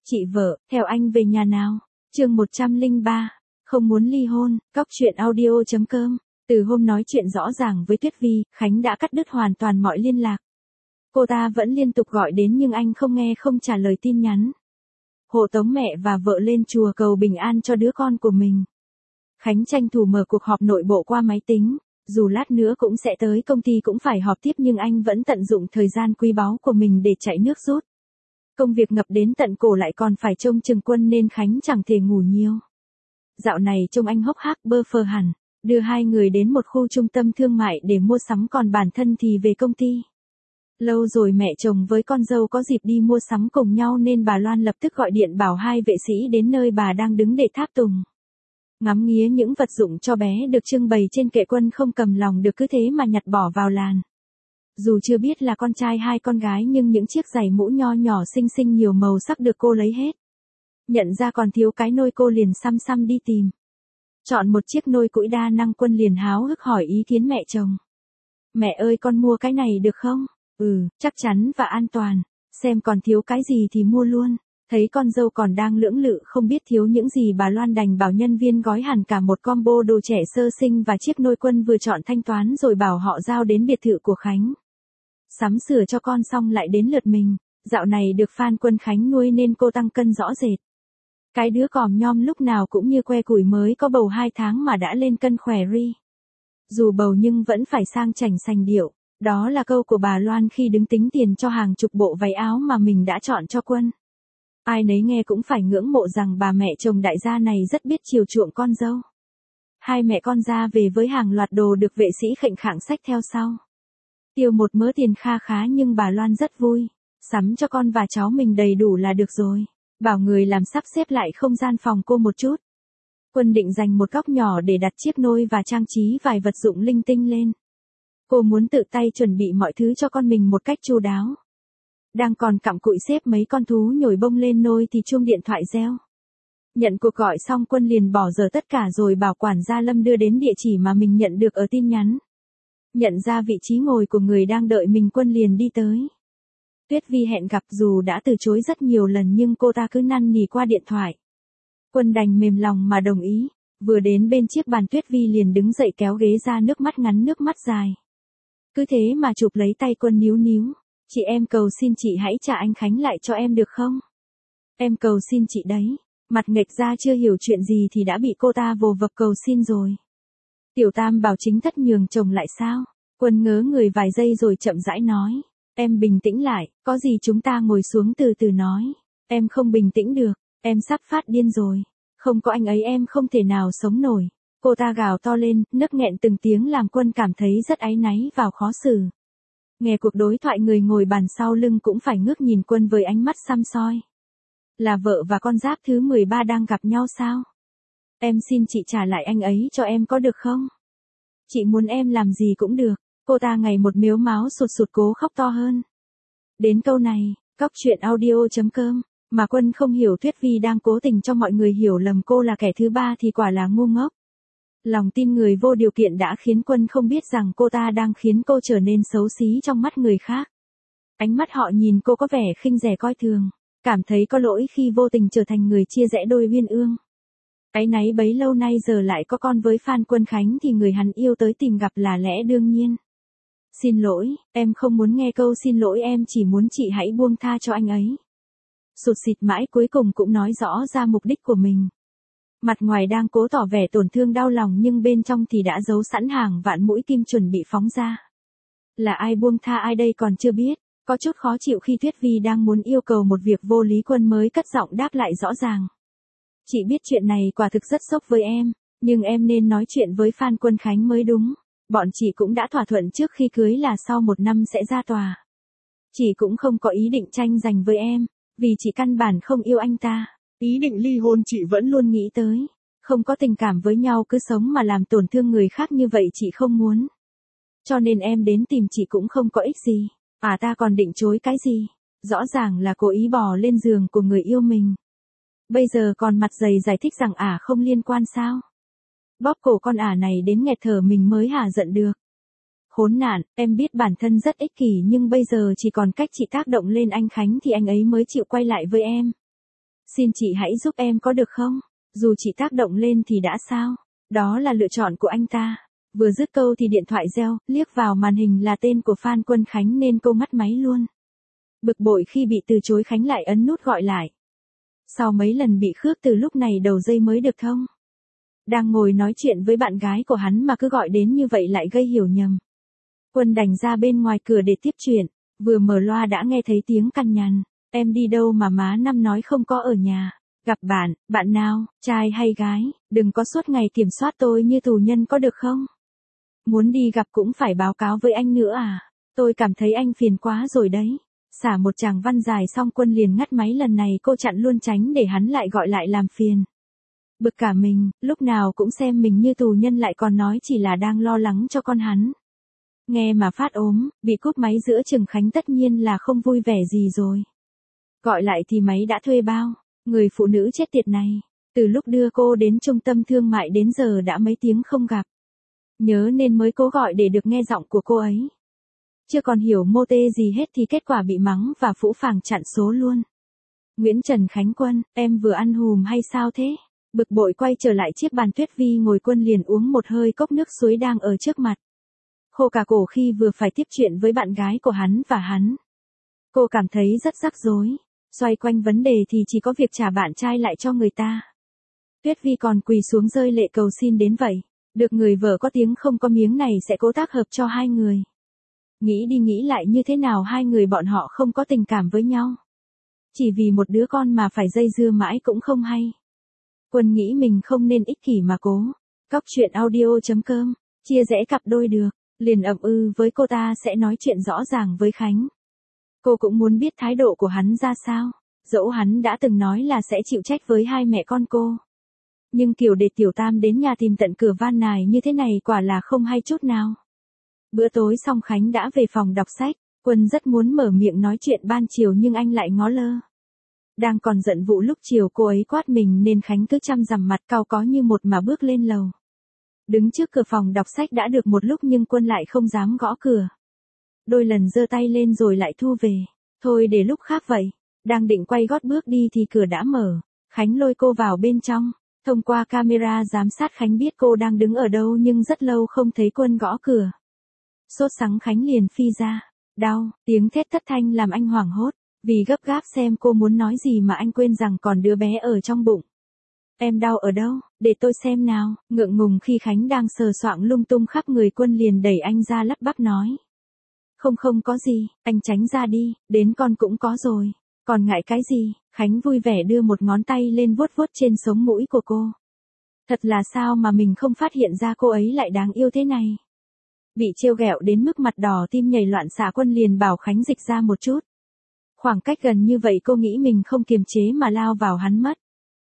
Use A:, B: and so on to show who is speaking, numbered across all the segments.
A: Chị vợ, theo anh về nhà nào? Chương 103. Không muốn ly hôn, Cóc truyện audio.com. Từ hôm nói chuyện rõ ràng với Tuyết Vi, Khánh đã cắt đứt hoàn toàn mọi liên lạc. Cô ta vẫn liên tục gọi đến nhưng anh không nghe không trả lời tin nhắn. Hộ tống mẹ và vợ lên chùa cầu bình an cho đứa con của mình. Khánh tranh thủ mở cuộc họp nội bộ qua máy tính, dù lát nữa cũng sẽ tới công ty cũng phải họp tiếp nhưng anh vẫn tận dụng thời gian quý báu của mình để chạy nước rút. Công việc ngập đến tận cổ lại còn phải trông chừng Quân nên Khánh chẳng thể ngủ nhiều. Dạo này trông anh hốc hác bơ phờ hẳn, đưa hai người đến một khu trung tâm thương mại để mua sắm còn bản thân thì về công ty. Lâu rồi mẹ chồng với con dâu có dịp đi mua sắm cùng nhau nên bà Loan lập tức gọi điện bảo hai vệ sĩ đến nơi bà đang đứng để tháp tùng. Ngắm nghía những vật dụng cho bé được trưng bày trên kệ, Quân không cầm lòng được cứ thế mà nhặt bỏ vào làn. Dù chưa biết là con trai hay con gái nhưng những chiếc giày mũ nho nhỏ xinh xinh nhiều màu sắc được cô lấy hết. Nhận ra còn thiếu cái nôi cô liền xăm xăm đi tìm. Chọn một chiếc nôi cũi đa năng, Quân liền háo hức hỏi ý kiến mẹ chồng. Mẹ ơi, con mua cái này được không? Chắc chắn và an toàn. Xem còn thiếu cái gì thì mua luôn. Thấy con dâu còn đang lưỡng lự không biết thiếu những gì, bà Loan đành bảo nhân viên gói hẳn cả một combo đồ trẻ sơ sinh và chiếc nôi. Quân vừa chọn thanh toán rồi bảo họ giao đến biệt thự của Khánh. Sắm sửa cho con xong lại đến lượt mình. Dạo này được fan Quân Khánh nuôi nên cô tăng cân rõ rệt. Cái đứa còm nhom lúc nào cũng như que củi mới có bầu 2 tháng mà đã lên cân khỏe ri. Dù bầu nhưng vẫn phải sang chảnh sành điệu. Đó là câu của bà Loan khi đứng tính tiền cho hàng chục bộ váy áo mà mình đã chọn cho Quân. Ai nấy nghe cũng phải ngưỡng mộ rằng bà mẹ chồng đại gia này rất biết chiều chuộng con dâu. Hai mẹ con ra về với hàng loạt đồ được vệ sĩ khệnh khạng xách theo sau. Tiêu một mớ tiền kha khá nhưng bà Loan rất vui. Sắm cho con và cháu mình đầy đủ là được rồi. Bảo người làm sắp xếp lại không gian phòng cô một chút. Quân định dành một góc nhỏ để đặt chiếc nôi và trang trí vài vật dụng linh tinh lên. Cô muốn tự tay chuẩn bị mọi thứ cho con mình một cách chu đáo. Đang còn cặm cụi xếp mấy con thú nhồi bông lên nôi thì chuông điện thoại reo. Nhận cuộc gọi xong, Quân liền bỏ dở tất cả rồi bảo quản gia Lâm đưa đến địa chỉ mà mình nhận được ở tin nhắn. Nhận ra vị trí ngồi của người đang đợi mình, Quân liền đi tới. Tuyết Vi hẹn gặp dù đã từ chối rất nhiều lần nhưng cô ta cứ năn nỉ qua điện thoại. Quân đành mềm lòng mà đồng ý. Vừa đến bên chiếc bàn, Tuyết Vi liền đứng dậy kéo ghế ra, nước mắt ngắn nước mắt dài. Cứ thế mà chụp lấy tay Quân níu níu. Chị, em cầu xin chị hãy trả anh Khánh lại cho em được không? Em cầu xin chị đấy. Mặt nghệch ra chưa hiểu chuyện gì thì đã bị cô ta vồ vập cầu xin rồi. Tiểu Tam bảo chính thất nhường chồng lại sao? Quân ngớ người vài giây rồi chậm rãi nói. Em bình tĩnh lại, có gì chúng ta ngồi xuống từ từ nói. Em không bình tĩnh được, em sắp phát điên rồi. Không có anh ấy em không thể nào sống nổi. Cô ta gào to lên, nấc nghẹn từng tiếng làm Quân cảm thấy rất áy náy và khó xử. Nghe cuộc đối thoại, người ngồi bàn sau lưng cũng phải ngước nhìn Quân với ánh mắt săm soi. Là vợ và con giáp thứ 13 đang gặp nhau sao? Em xin chị trả lại anh ấy cho em có được không? Chị muốn em làm gì cũng được. Cô ta ngày một mếu máo sụt sụt cố khóc to hơn. Đến câu này, Cóc truyện audio.com, mà Quân không hiểu Tuyết Vi đang cố tình cho mọi người hiểu lầm cô là kẻ thứ ba thì quả là ngu ngốc. Lòng tin người vô điều kiện đã khiến Quân không biết rằng cô ta đang khiến cô trở nên xấu xí trong mắt người khác. Ánh mắt họ nhìn cô có vẻ khinh rẻ coi thường, cảm thấy có lỗi khi vô tình trở thành người chia rẽ đôi uyên ương. Áy náy bấy lâu nay giờ lại có con với fan Quân Khánh thì người hắn yêu tới tìm gặp là lẽ đương nhiên. Xin lỗi, em không muốn nghe câu xin lỗi, em chỉ muốn chị hãy buông tha cho anh ấy. Sụt sịt mãi cuối cùng cũng nói rõ ra mục đích của mình. Mặt ngoài đang cố tỏ vẻ tổn thương đau lòng nhưng bên trong thì đã giấu sẵn hàng vạn mũi kim chuẩn bị phóng ra. Là ai buông tha ai đây còn chưa biết, có chút khó chịu khi Tuyết Vi đang muốn yêu cầu một việc vô lý, Quân mới cất giọng đáp lại rõ ràng. Chị biết chuyện này quả thực rất sốc với em, nhưng em nên nói chuyện với fan Quân Khánh mới đúng. Bọn chị cũng đã thỏa thuận trước khi cưới là sau 1 năm sẽ ra tòa. Chị cũng không có ý định tranh giành với em, vì chị căn bản không yêu anh ta. Ý định ly hôn chị vẫn luôn nghĩ tới. Không có tình cảm với nhau cứ sống mà làm tổn thương người khác như vậy chị không muốn. Cho nên em đến tìm chị cũng không có ích gì. Ta còn định chối cái gì? Rõ ràng là cố ý bò lên giường của người yêu mình. Bây giờ còn mặt dày giải thích rằng không liên quan sao? Bóp cổ con này đến nghẹt thở mình mới hả giận được. Khốn nạn, em biết bản thân rất ích kỷ nhưng bây giờ chỉ còn cách chị tác động lên anh Khánh thì anh ấy mới chịu quay lại với em. Xin chị hãy giúp em có được không? Dù chị tác động lên thì đã sao? Đó là lựa chọn của anh ta. Vừa dứt câu thì điện thoại reo, liếc vào màn hình là tên của Phan Quân Khánh nên cô ngắt máy luôn. Bực bội khi bị từ chối Khánh lại ấn nút gọi lại. Sau mấy lần bị khước từ lúc này đầu dây mới được thông. Đang ngồi nói chuyện với bạn gái của hắn mà cứ gọi đến như vậy lại gây hiểu nhầm. Quân đành ra bên ngoài cửa để tiếp chuyện, vừa mở loa đã nghe thấy tiếng cằn nhằn. Em đi đâu mà má Năm nói không có ở nhà? Gặp bạn nào, trai hay gái, đừng có suốt ngày kiểm soát tôi như tù nhân có được không? Muốn đi gặp cũng phải báo cáo với anh nữa à? Tôi cảm thấy anh phiền quá rồi đấy. Xả một tràng văn dài xong Quân liền ngắt máy, lần này cô chặn luôn tránh để hắn lại gọi lại làm phiền. Bực cả mình, lúc nào cũng xem mình như tù nhân lại còn nói chỉ là đang lo lắng cho con hắn. Nghe mà phát ốm, bị cúp máy giữa chừng Khánh tất nhiên là không vui vẻ gì rồi. Gọi lại thì máy đã thuê bao, người phụ nữ chết tiệt này. Từ lúc đưa cô đến trung tâm thương mại đến giờ đã mấy tiếng không gặp. Nhớ nên mới cố gọi để được nghe giọng của cô ấy. Chưa còn hiểu mô tê gì hết thì kết quả bị mắng và phũ phàng chặn số luôn. Nguyễn Trần Khánh Quân, em vừa ăn hùm hay sao thế? Bực bội quay trở lại chiếc bàn Tuyết Vi ngồi, Quân liền uống một hơi cốc nước suối đang ở trước mặt. Khô cả cổ khi vừa phải tiếp chuyện với bạn gái của hắn và hắn. Cô cảm thấy rất rắc rối. Xoay quanh vấn đề thì chỉ có việc trả bạn trai lại cho người ta. Tuyết Vi còn quỳ xuống rơi lệ cầu xin đến vậy. Được người vợ có tiếng không có miếng này sẽ cố tác hợp cho hai người. Nghĩ đi nghĩ lại như thế nào hai người bọn họ không có tình cảm với nhau. Chỉ vì một đứa con mà phải dây dưa mãi cũng không hay. Quân nghĩ mình không nên ích kỷ mà cố. Cóc truyện audio.com, chia rẽ cặp đôi được, liền ậm với cô ta sẽ nói chuyện rõ ràng với Khánh. Cô cũng muốn biết thái độ của hắn ra sao, dẫu hắn đã từng nói là sẽ chịu trách với hai mẹ con cô. Nhưng kiểu để tiểu tam đến nhà tìm tận cửa van nài như thế này quả là không hay chút nào. Bữa tối xong Khánh đã về phòng đọc sách, Quân rất muốn mở miệng nói chuyện ban chiều nhưng anh lại ngó lơ. Đang còn giận vụ lúc chiều cô ấy quát mình nên Khánh cứ chăm rằm mặt cau có như một mà bước lên lầu. Đứng trước cửa phòng đọc sách đã được một lúc nhưng Quân lại không dám gõ cửa. Đôi lần giơ tay lên rồi lại thu về. Thôi để lúc khác vậy. Đang định quay gót bước đi thì cửa đã mở. Khánh lôi cô vào bên trong. Thông qua camera giám sát Khánh biết cô đang đứng ở đâu nhưng rất lâu không thấy Quân gõ cửa. Sốt sắng Khánh liền phi ra. Đau, tiếng thét thất thanh làm anh hoảng hốt. Vì gấp gáp xem cô muốn nói gì mà anh quên rằng còn đứa bé ở trong bụng. Em đau ở đâu, để tôi xem nào. Ngượng ngùng khi Khánh đang sờ soạng lung tung khắp người Quân liền đẩy anh ra lắp bắp nói. Không có gì, anh tránh ra đi, đến con cũng có rồi. Còn ngại cái gì? Khánh vui vẻ đưa một ngón tay lên vuốt vuốt trên sống mũi của cô. Thật là sao mà mình không phát hiện ra cô ấy lại đáng yêu thế này. Bị trêu ghẹo đến mức mặt đỏ tim nhảy loạn xạ, Quân liền bảo Khánh dịch ra một chút. Khoảng cách gần như vậy cô nghĩ mình không kiềm chế mà lao vào hắn mất.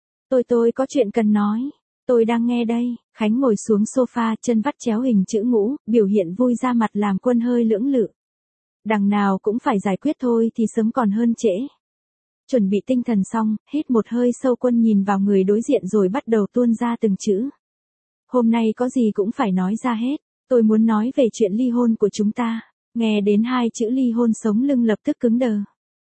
A: Tôi có chuyện cần nói. Tôi đang nghe đây. Khánh ngồi xuống sofa, chân vắt chéo hình chữ ngũ, biểu hiện vui ra mặt làm Quân hơi lưỡng lự. Đằng nào cũng phải giải quyết thôi thì sớm còn hơn trễ. Chuẩn bị tinh thần xong, hít một hơi sâu, Quân nhìn vào người đối diện rồi bắt đầu tuôn ra từng chữ. Hôm nay có gì cũng phải nói ra hết. Tôi muốn nói về chuyện ly hôn của chúng ta. Nghe đến hai chữ ly hôn sống lưng lập tức cứng đờ.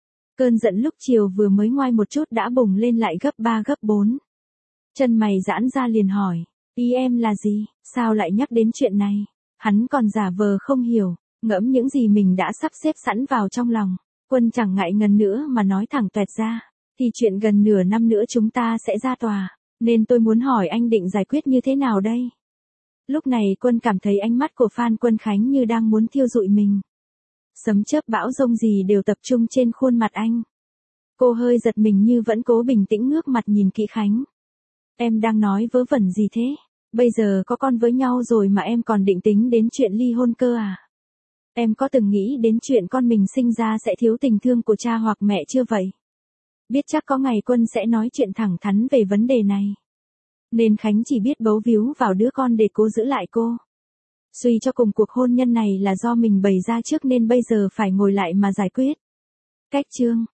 A: Cơn giận lúc chiều vừa mới ngoai một chút đã bùng lên lại gấp 3 gấp 4. Chân mày giãn ra liền hỏi. Ý em là gì? Sao lại nhắc đến chuyện này? Hắn còn giả vờ không hiểu. Ngẫm những gì mình đã sắp xếp sẵn vào trong lòng. Quân chẳng ngại ngần nữa mà nói thẳng toẹt ra. Thì chuyện gần nửa năm nữa chúng ta sẽ ra tòa. Nên tôi muốn hỏi anh định giải quyết như thế nào đây? Lúc này Quân cảm thấy ánh mắt của Phan Quân Khánh như đang muốn thiêu rụi mình. Sấm chớp bão rông gì đều tập trung trên khuôn mặt anh. Cô hơi giật mình như vẫn cố bình tĩnh ngước mặt nhìn kỹ Khánh. Em đang nói vớ vẩn gì thế? Bây giờ có con với nhau rồi mà em còn định tính đến chuyện ly hôn cơ à? Em có từng nghĩ đến chuyện con mình sinh ra sẽ thiếu tình thương của cha hoặc mẹ chưa vậy? Biết chắc có ngày Quân sẽ nói chuyện thẳng thắn về vấn đề này. Nên Khánh chỉ biết bấu víu vào đứa con để cố giữ lại cô. Suy cho cùng cuộc hôn nhân này là do mình bày ra trước nên bây giờ phải ngồi lại mà giải quyết. Cách chương